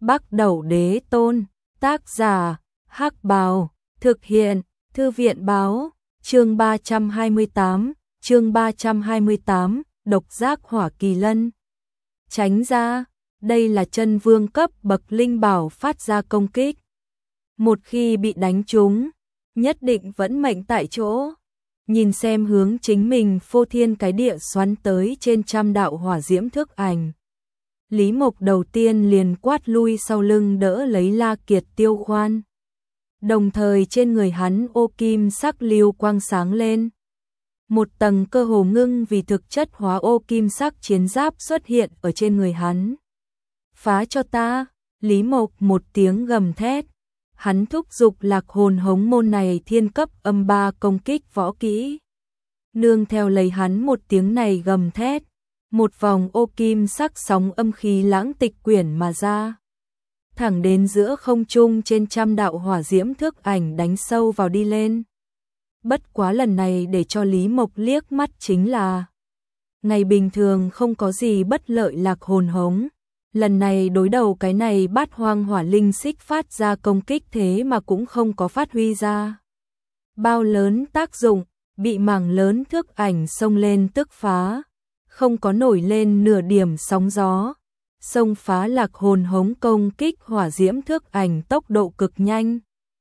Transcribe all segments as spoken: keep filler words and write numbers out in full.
Bắc Đẩu Đế Tôn, tác giả, Hắc Bào, thực hiện, Thư viện Báo, chương ba trăm hai mươi tám, chương ba trăm hai mươi tám, độc giác hỏa kỳ lân. Tránh ra, đây là chân vương cấp bậc linh bảo phát ra công kích. Một khi bị đánh trúng, nhất định vẫn mệnh tại chỗ. Nhìn xem hướng chính mình phô thiên cái địa xoắn tới trên trăm đạo hỏa diễm thức ảnh. Lý Mộc đầu tiên liền quát lui sau lưng đỡ lấy La Kiệt tiêu khoan. Đồng thời trên người hắn ô kim sắc lưu quang sáng lên. Một tầng cơ hồ ngưng vì thực chất hóa ô kim sắc chiến giáp xuất hiện ở trên người hắn. Phá cho ta, Lý Mộc một tiếng gầm thét. Hắn thúc giục lạc hồn hống môn này thiên cấp âm ba công kích võ kỹ. Nương theo lấy hắn một tiếng này gầm thét. Một vòng ô kim sắc sóng âm khí lãng tịch quyển mà ra. Thẳng đến giữa không trung trên trăm đạo hỏa diễm thước ảnh đánh sâu vào đi lên. Bất quá lần này để cho Lý Mộc liếc mắt chính là ngày bình thường không có gì bất lợi lạc hồn hống. Lần này đối đầu cái này bát hoang hỏa linh xích phát ra công kích thế mà cũng không có phát huy ra bao lớn tác dụng, bị mảng lớn thước ảnh xông lên tức phá. Không có nổi lên nửa điểm sóng gió, xông phá lạc hồn hống công kích hỏa diễm thước ảnh tốc độ cực nhanh.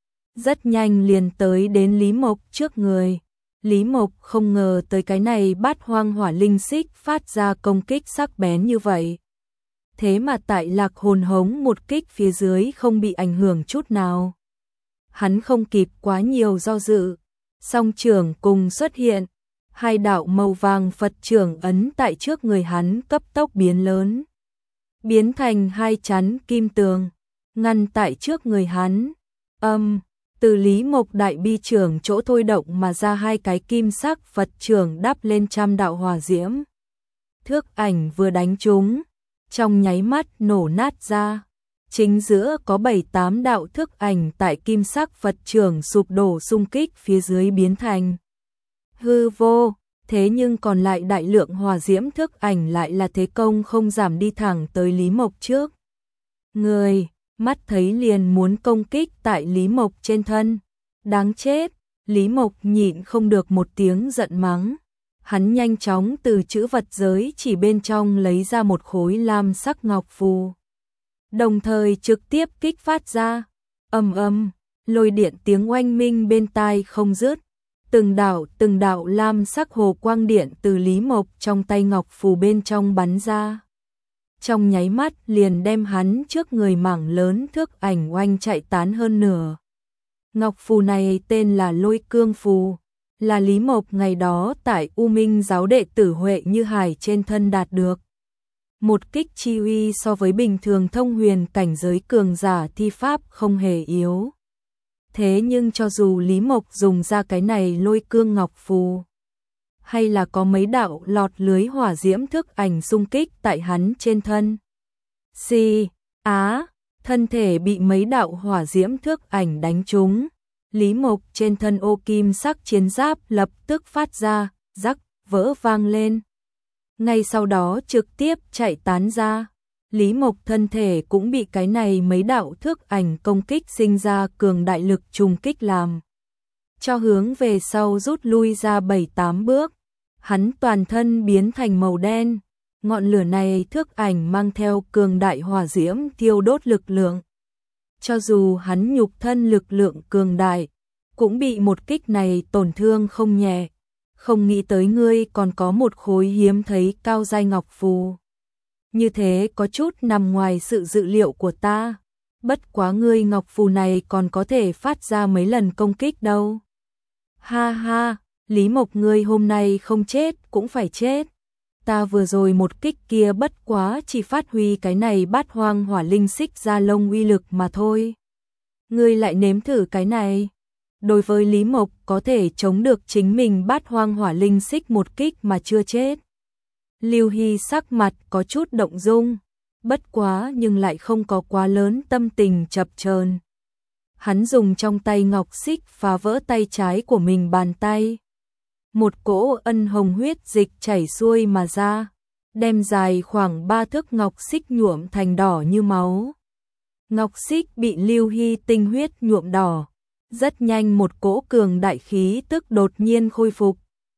Rất nhanh liền tới đến Lý Mộc trước người. Lý Mộc không ngờ tới cái này bát hoang hỏa linh xích phát ra công kích sắc bén như vậy. Thế mà tại lạc hồn hống một kích phía dưới không bị ảnh hưởng chút nào. Hắn không kịp quá nhiều do dự, song trưởng cùng xuất hiện. Hai đạo màu vàng Phật trưởng ấn tại trước người hắn cấp tốc biến lớn. Biến thành hai chắn kim tường, ngăn tại trước người hắn. Âm, từ Lý Mộc đại bi trưởng chỗ thôi động mà ra hai cái kim sắc Phật trưởng đắp lên trăm đạo hỏa diễm. Thước ảnh vừa đánh trúng, trong nháy mắt nổ nát ra. Chính giữa có bảy tám đạo thước ảnh tại kim sắc Phật trưởng sụp đổ xung kích phía dưới biến thành hư vô, thế nhưng còn lại đại lượng hỏa diễm thước ảnh lại là thế công không giảm đi thẳng tới Lý Mộc trước. Người, mắt thấy liền muốn công kích tại Lý Mộc trên thân. Đáng chết, Lý Mộc nhịn không được một tiếng giận mắng. Hắn nhanh chóng từ trữ vật giới chỉ bên trong lấy ra một khối lam sắc ngọc phù. Đồng thời trực tiếp kích phát ra, ầm ầm, lôi điện tiếng oanh minh bên tai không dứt. Từng đạo từng đạo lam sắc hồ quang điện từ Lý Mộc trong tay ngọc phù bên trong bắn ra. Trong nháy mắt liền đem hắn trước người mảng lớn thước ảnh oanh chạy tán hơn nửa. Ngọc phù này tên là Lôi Cương Phù, là Lý Mộc ngày đó tại U Minh giáo đệ tử Huệ Như Hải trên thân đạt được. Một kích chi uy so với bình thường thông huyền cảnh giới cường giả thi pháp không hề yếu. Thế nhưng cho dù Lý Mộc dùng ra cái này Lôi Cương Ngọc Phù, hay là có mấy đạo lọt lưới hỏa diễm thức ảnh xung kích tại hắn trên thân. Xì, á, thân thể bị mấy đạo hỏa diễm thức ảnh đánh trúng. Lý Mộc trên thân ô kim sắc chiến giáp lập tức phát ra, rắc, vỡ vang lên. Ngay sau đó trực tiếp chạy tán ra. Lý Mộc thân thể cũng bị cái này mấy đạo thước ảnh công kích sinh ra cường đại lực trùng kích làm cho hướng về sau rút lui ra bảy tám bước. Hắn toàn thân biến thành màu đen, ngọn lửa này thước ảnh mang theo cường đại hỏa diễm thiêu đốt lực lượng. Cho dù hắn nhục thân lực lượng cường đại, cũng bị một kích này tổn thương không nhẹ. Không nghĩ tới ngươi còn có một khối hiếm thấy cao giai ngọc phù. Như thế có chút nằm ngoài sự dự liệu của ta. Bất quá ngươi ngọc phù này còn có thể phát ra mấy lần công kích đâu. Ha ha, Lý Mộc ngươi hôm nay không chết cũng phải chết. Ta vừa rồi một kích kia bất quá chỉ phát huy cái này bát hoang hỏa linh xích ra lông uy lực mà thôi. Ngươi lại nếm thử cái này. Đối với Lý Mộc có thể chống được chính mình bát hoang hỏa linh xích một kích mà chưa chết. Lưu Hy sắc mặt có chút động dung, bất quá nhưng lại không có quá lớn tâm tình chập chờn. Hắn dùng trong tay ngọc xích phá vỡ tay trái của mình bàn tay. Một cỗ ân hồng huyết dịch chảy xuôi mà ra, đem dài khoảng ba thước ngọc xích nhuộm thành đỏ như máu. Ngọc xích bị Lưu Hy tinh huyết nhuộm đỏ, rất nhanh một cỗ cường đại khí tức đột nhiên khôi phục.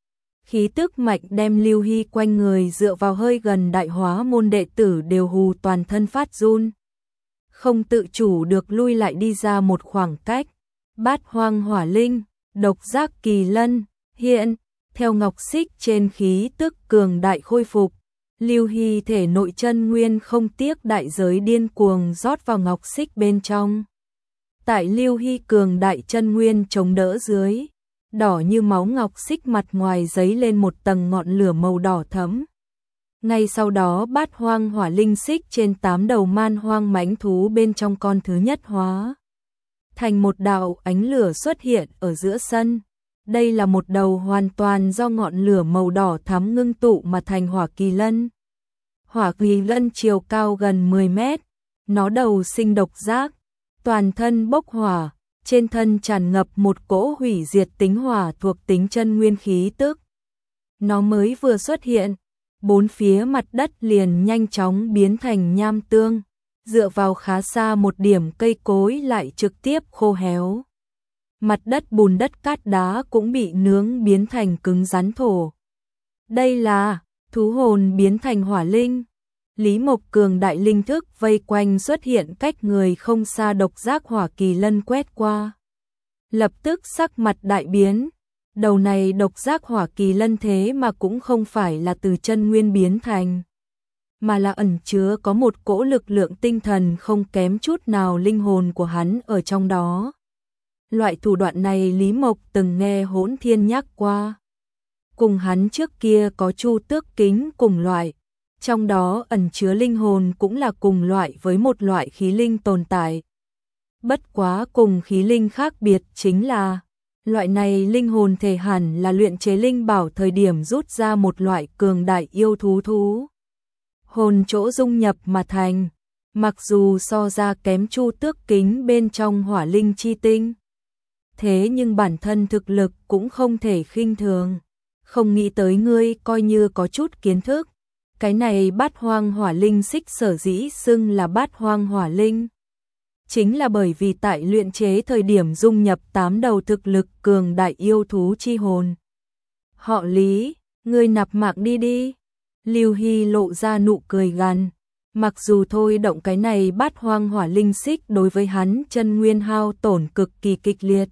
Khí tức mạnh đem Lưu Hy quanh người dựa vào hơi gần đại hóa môn đệ tử đều hù toàn thân phát run. Không tự chủ được lui lại đi ra một khoảng cách. Bát hoang hỏa linh, độc giác kỳ lân, hiện, theo ngọc xích trên khí tức cường đại khôi phục. Lưu Hy thể nội chân nguyên không tiếc đại giới điên cuồng rót vào ngọc xích bên trong. Tại Lưu Hy cường đại chân nguyên chống đỡ dưới, đỏ như máu ngọc xích mặt ngoài giấy lên một tầng ngọn lửa màu đỏ thẫm. Ngay sau đó bát hoang hỏa linh xích trên tám đầu man hoang mãnh thú bên trong con thứ nhất hóa thành một đạo ánh lửa xuất hiện ở giữa sân. Đây là một đầu hoàn toàn do ngọn lửa màu đỏ thắm ngưng tụ mà thành hỏa kỳ lân. Hỏa kỳ lân chiều cao gần mười mét, nó đầu sinh độc giác, toàn thân bốc hỏa, trên thân tràn ngập một cỗ hủy diệt tính hỏa thuộc tính chân nguyên khí tức. Nó mới vừa xuất hiện, bốn phía mặt đất liền nhanh chóng biến thành nham tương, dựa vào khá xa một điểm cây cối lại trực tiếp khô héo. Mặt đất bùn đất cát đá cũng bị nướng biến thành cứng rắn thổ. Đây là thú hồn biến thành hỏa linh. Lý Mộc cường đại linh thức vây quanh xuất hiện cách người không xa độc giác hỏa kỳ lân quét qua. Lập tức sắc mặt đại biến. Đầu này độc giác hỏa kỳ lân thế mà cũng không phải là từ chân nguyên biến thành, mà là ẩn chứa có một cỗ lực lượng tinh thần không kém chút nào linh hồn của hắn ở trong đó. Loại thủ đoạn này Lý Mộc từng nghe Hỗn Thiên nhắc qua. Cùng hắn trước kia có Chu Tước kính cùng loại, trong đó ẩn chứa linh hồn cũng là cùng loại với một loại khí linh tồn tại. Bất quá cùng khí linh khác biệt chính là loại này linh hồn thể hẳn là luyện chế linh bảo thời điểm rút ra một loại cường đại yêu thú thú hồn chỗ dung nhập mà thành, mặc dù so ra kém Chu Tước kính bên trong hỏa linh chi tinh. Thế nhưng bản thân thực lực cũng không thể khinh thường. Không nghĩ tới ngươi coi như có chút kiến thức. Cái này bát hoang hỏa linh xích sở dĩ xưng là bát hoang hỏa linh, chính là bởi vì tại luyện chế thời điểm dung nhập tám đầu thực lực cường đại yêu thú chi hồn. Họ Lý, ngươi nạp mạng đi đi. Lưu Hy lộ ra nụ cười gằn. Mặc dù thôi động cái này bát hoang hỏa linh xích đối với hắn chân nguyên hao tổn cực kỳ kịch liệt.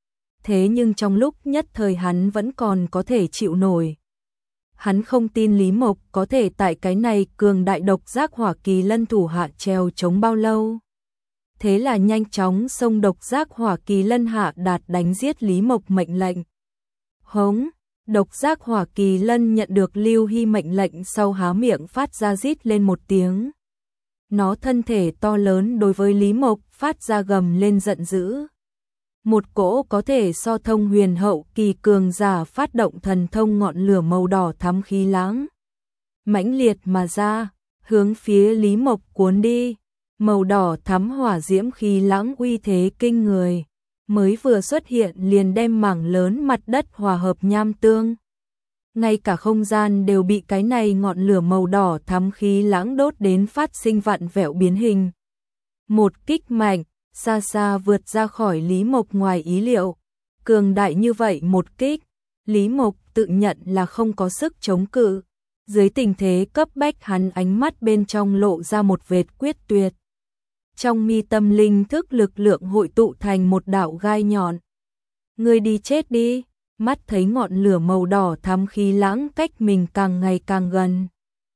Thế nhưng trong lúc nhất thời hắn vẫn còn có thể chịu nổi. Hắn không tin Lý Mộc có thể tại cái này cường đại độc giác hỏa kỳ lân thủ hạ treo chống bao lâu. Thế là nhanh chóng xông độc giác hỏa kỳ lân hạ đạt đánh giết Lý Mộc mệnh lệnh. Hống, độc giác hỏa kỳ lân nhận được Lưu Hy mệnh lệnh sau há miệng phát ra rít lên một tiếng. Nó thân thể to lớn đối với Lý Mộc phát ra gầm lên giận dữ. Một cỗ có thể so thông huyền hậu kỳ cường giả phát động thần thông ngọn lửa màu đỏ thắm khí lãng. Mãnh liệt mà ra, hướng phía Lý Mộc cuốn đi. Màu đỏ thắm hỏa diễm khí lãng uy thế kinh người, mới vừa xuất hiện liền đem mảng lớn mặt đất hòa hợp nham tương. Ngay cả không gian đều bị cái này ngọn lửa màu đỏ thắm khí lãng đốt đến phát sinh vặn vẹo biến hình. Một kích mạnh, xa xa vượt ra khỏi Lý Mộc ngoài ý liệu. Cường đại như vậy một kích, Lý Mộc tự nhận là không có sức chống cự. Dưới tình thế cấp bách hắn ánh mắt bên trong lộ ra một vệt quyết tuyệt. Trong mi tâm linh thức lực lượng hội tụ thành một đạo gai nhọn. Ngươi đi chết đi, mắt thấy ngọn lửa màu đỏ thắm khí lãng cách mình càng ngày càng gần.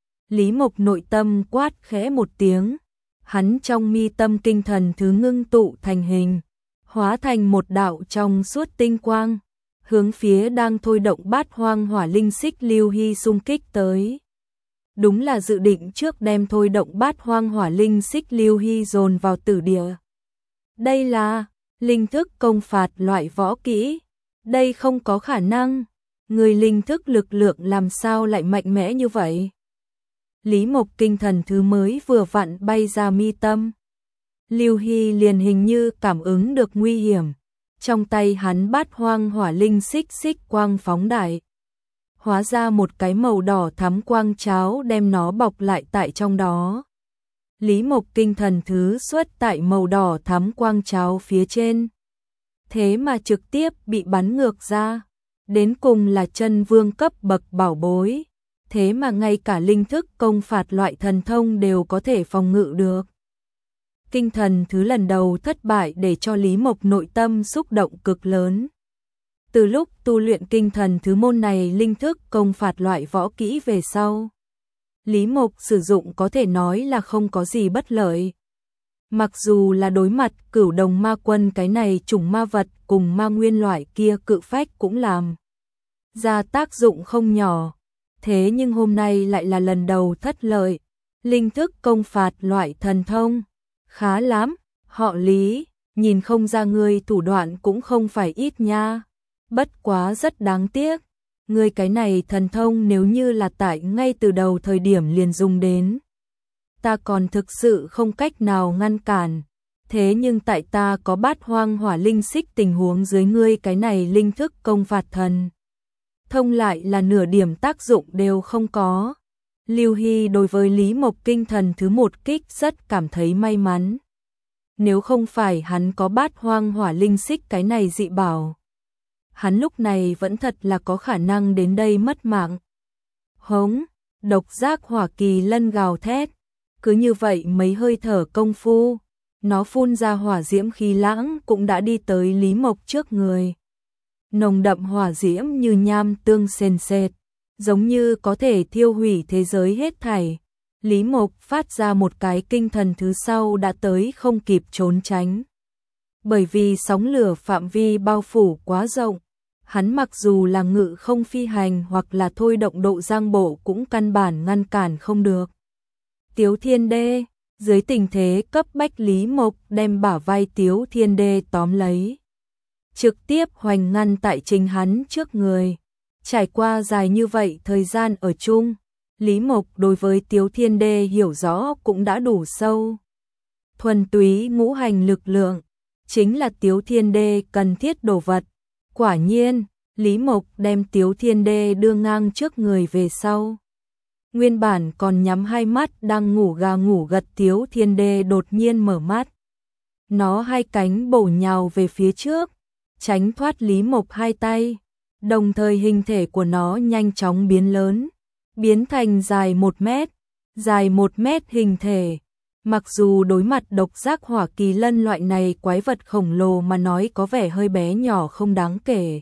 Lý Mộc nội tâm quát khẽ một tiếng, hắn trong mi tâm tinh thần thứ ngưng tụ thành hình, hóa thành một đạo trong suốt tinh quang, hướng phía đang thôi động bát hoang hỏa linh xích Lưu Hy xung kích tới. Đúng là dự định trước đem thôi động bát hoang hỏa linh xích Lưu Hy dồn vào tử địa. Đây là linh thức công phạt loại võ kỹ. Đây không có khả năng. Người linh thức lực lượng làm sao lại mạnh mẽ như vậy? Lý Mộc kinh thần thứ mới vừa vặn bay ra mi tâm. Lưu Hy liền hình như cảm ứng được nguy hiểm. Trong tay hắn bát hoang hỏa linh xích xích quang phóng đại. Hóa ra một cái màu đỏ thắm quang cháo đem nó bọc lại tại trong đó. Lý Mộc kinh thần thứ xuất tại màu đỏ thắm quang cháo phía trên. Thế mà trực tiếp bị bắn ngược ra. Đến cùng là chân vương cấp bậc bảo bối. Thế mà ngay cả linh thức công phạt loại thần thông đều có thể phòng ngự được. Kinh thần thứ lần đầu thất bại để cho Lý Mộc nội tâm xúc động cực lớn. Từ lúc tu luyện kinh thần thứ môn này linh thức công phạt loại võ kỹ về sau, Lý Mộc sử dụng có thể nói là không có gì bất lợi. Mặc dù là đối mặt Cửu Đồng Ma Quân cái này chủng ma vật cùng ma nguyên loại kia cự phách cũng làm ra tác dụng không nhỏ. Thế nhưng hôm nay lại là lần đầu thất lợi. Linh thức công phạt loại thần thông. Khá lắm, họ Lý, nhìn không ra ngươi thủ đoạn cũng không phải ít nha. Bất quá rất đáng tiếc. Ngươi cái này thần thông nếu như là tại ngay từ đầu thời điểm liền dùng đến, ta còn thực sự không cách nào ngăn cản. Thế nhưng tại ta có bát hoang hỏa linh xích tình huống dưới ngươi cái này linh thức công phạt thần thông lại là nửa điểm tác dụng đều không có. Lưu Hy đối với Lý Mộc kinh thần thứ một kích rất cảm thấy may mắn. Nếu không phải hắn có bát hoang hỏa linh xích cái này dị bảo, hắn lúc này vẫn thật là có khả năng đến đây mất mạng. Hống, độc giác hỏa kỳ lân gào thét. Cứ như vậy mấy hơi thở công phu, nó phun ra hỏa diễm khí lãng cũng đã đi tới Lý Mộc trước người. Nồng đậm hỏa diễm như nham tương sền sệt, giống như có thể thiêu hủy thế giới hết thảy. Lý Mộc phát ra một cái kinh thần thứ sau đã tới không kịp trốn tránh. Bởi vì sóng lửa phạm vi bao phủ quá rộng, hắn mặc dù là ngự không phi hành hoặc là thôi động độ giang bộ cũng căn bản ngăn cản không được. Tiếu Thiên Đê, dưới tình thế cấp bách Lý Mộc đem bả vai Tiếu Thiên Đê tóm lấy, trực tiếp hoành ngăn tại chính hắn trước người. Trải qua dài như vậy thời gian ở chung, Lý Mộc đối với Tiếu Thiên Đê hiểu rõ cũng đã đủ sâu. Thuần túy ngũ hành lực lượng, chính là Tiếu Thiên Đê cần thiết đồ vật. Quả nhiên, Lý Mộc đem Tiếu Thiên Đê đưa ngang trước người về sau. Nguyên bản còn nhắm hai mắt đang ngủ gà ngủ gật Tiếu Thiên Đê đột nhiên mở mắt. Nó hai cánh bổ nhào về phía trước, tránh thoát Lý Mộc hai tay. Đồng thời hình thể của nó nhanh chóng biến lớn, biến thành dài một mét, dài một mét hình thể. Mặc dù đối mặt độc giác hỏa kỳ lân loại này quái vật khổng lồ mà nói có vẻ hơi bé nhỏ không đáng kể.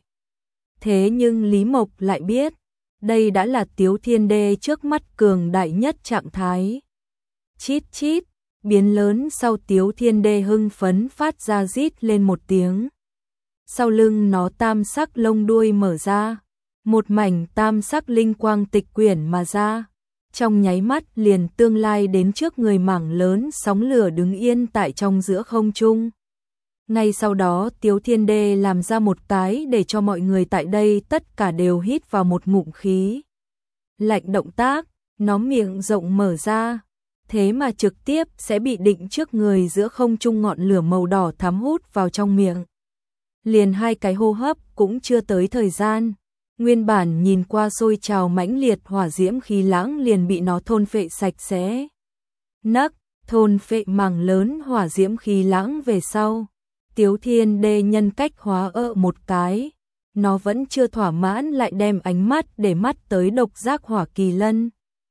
Thế nhưng Lý Mộc lại biết, đây đã là Tiếu Thiên Đê trước mắt cường đại nhất trạng thái. Chít chít, biến lớn sau Tiếu Thiên Đê hưng phấn phát ra rít lên một tiếng. Sau lưng nó tam sắc lông đuôi mở ra, một mảnh tam sắc linh quang tịch quyển mà ra. Trong nháy mắt liền tương lai đến trước người mảng lớn sóng lửa đứng yên tại trong giữa không trung. Ngay sau đó Tiếu Thiên Đê làm ra một cái để cho mọi người tại đây tất cả đều hít vào một ngụm khí lạnh động tác, nó miệng rộng mở ra, thế mà trực tiếp sẽ bị định trước người giữa không trung ngọn lửa màu đỏ thắm hút vào trong miệng. Liền hai cái hô hấp cũng chưa tới thời gian, nguyên bản nhìn qua sôi trào mãnh liệt hỏa diễm khí lãng liền bị nó thôn phệ sạch sẽ. Nấc, thôn phệ mảng lớn hỏa diễm khí lãng về sau, Tiếu Thiên Đê nhân cách hóa ợ một cái, nó vẫn chưa thỏa mãn lại đem ánh mắt để mắt tới độc giác hỏa kỳ lân.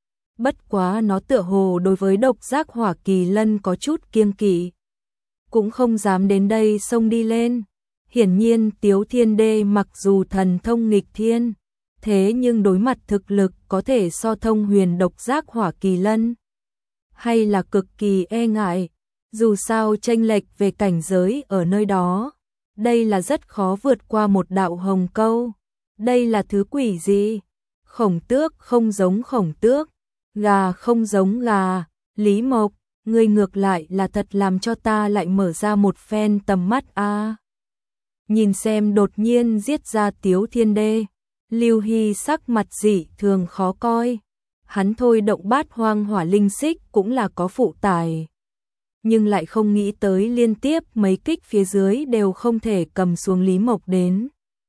Bất quá nó tựa hồ đối với độc giác hỏa kỳ lân có chút kiêng kỵ, cũng không dám đến đây xông đi lên. Hiển nhiên Tiếu Thiên Đê mặc dù thần thông nghịch thiên, thế nhưng đối mặt thực lực có thể so thông huyền độc giác hỏa kỳ lân, hay là cực kỳ e ngại. Dù sao chênh lệch về cảnh giới ở nơi đó, đây là rất khó vượt qua một đạo hồng câu. Đây là thứ quỷ gì? Khổng tước không giống khổng tước, gà không giống gà. Lý Mộc, ngươi ngược lại là thật làm cho ta lại mở ra một phen tầm mắt a. À. Nhìn xem đột nhiên giết ra Tiếu Thiên Đê, Lưu Hy sắc mặt dị thường khó coi. Hắn thôi động bát hoang hỏa linh xích cũng là có phụ tải, nhưng lại không nghĩ tới liên tiếp mấy kích phía dưới đều không thể cầm xuống Lý Mộc đến.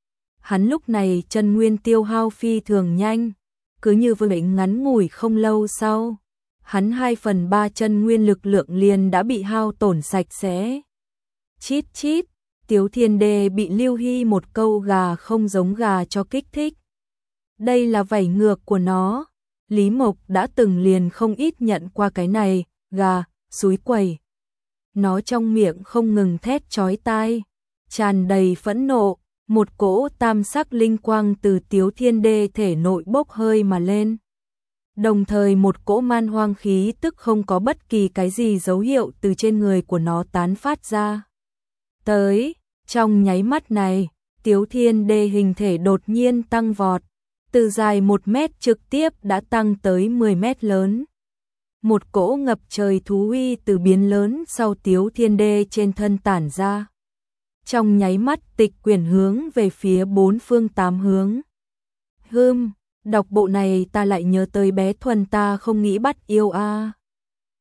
Hắn lúc này chân nguyên tiêu hao phi thường nhanh, cứ như vậy ngắn ngủi không lâu sau, hắn hai phần ba chân nguyên lực lượng liền đã bị hao tổn sạch sẽ. Chít chít, Tiếu Thiên Đê bị Lưu Hy một câu gà không giống gà cho kích thích. Đây là vảy ngược của nó. Lý Mộc đã từng liền không ít nhận qua cái này, gà, xúi quẩy. Nó trong miệng không ngừng thét chói tai, tràn đầy phẫn nộ, một cỗ tam sắc linh quang từ Tiếu Thiên Đê thể nội bốc hơi mà lên. Đồng thời một cỗ man hoang khí tức không có bất kỳ cái gì dấu hiệu từ trên người của nó tán phát ra. Tới, trong nháy mắt này, Tiếu Thiên Đê hình thể đột nhiên tăng vọt, từ dài một mét trực tiếp đã tăng tới mười mét lớn. Một cỗ ngập trời thú uy từ biến lớn sau Tiếu Thiên Đê trên thân tản ra. Trong nháy mắt tịch quyển hướng về phía bốn phương tám hướng. Hưm, đọc bộ này ta lại nhớ tới bé Thuần ta không nghĩ bắt yêu a.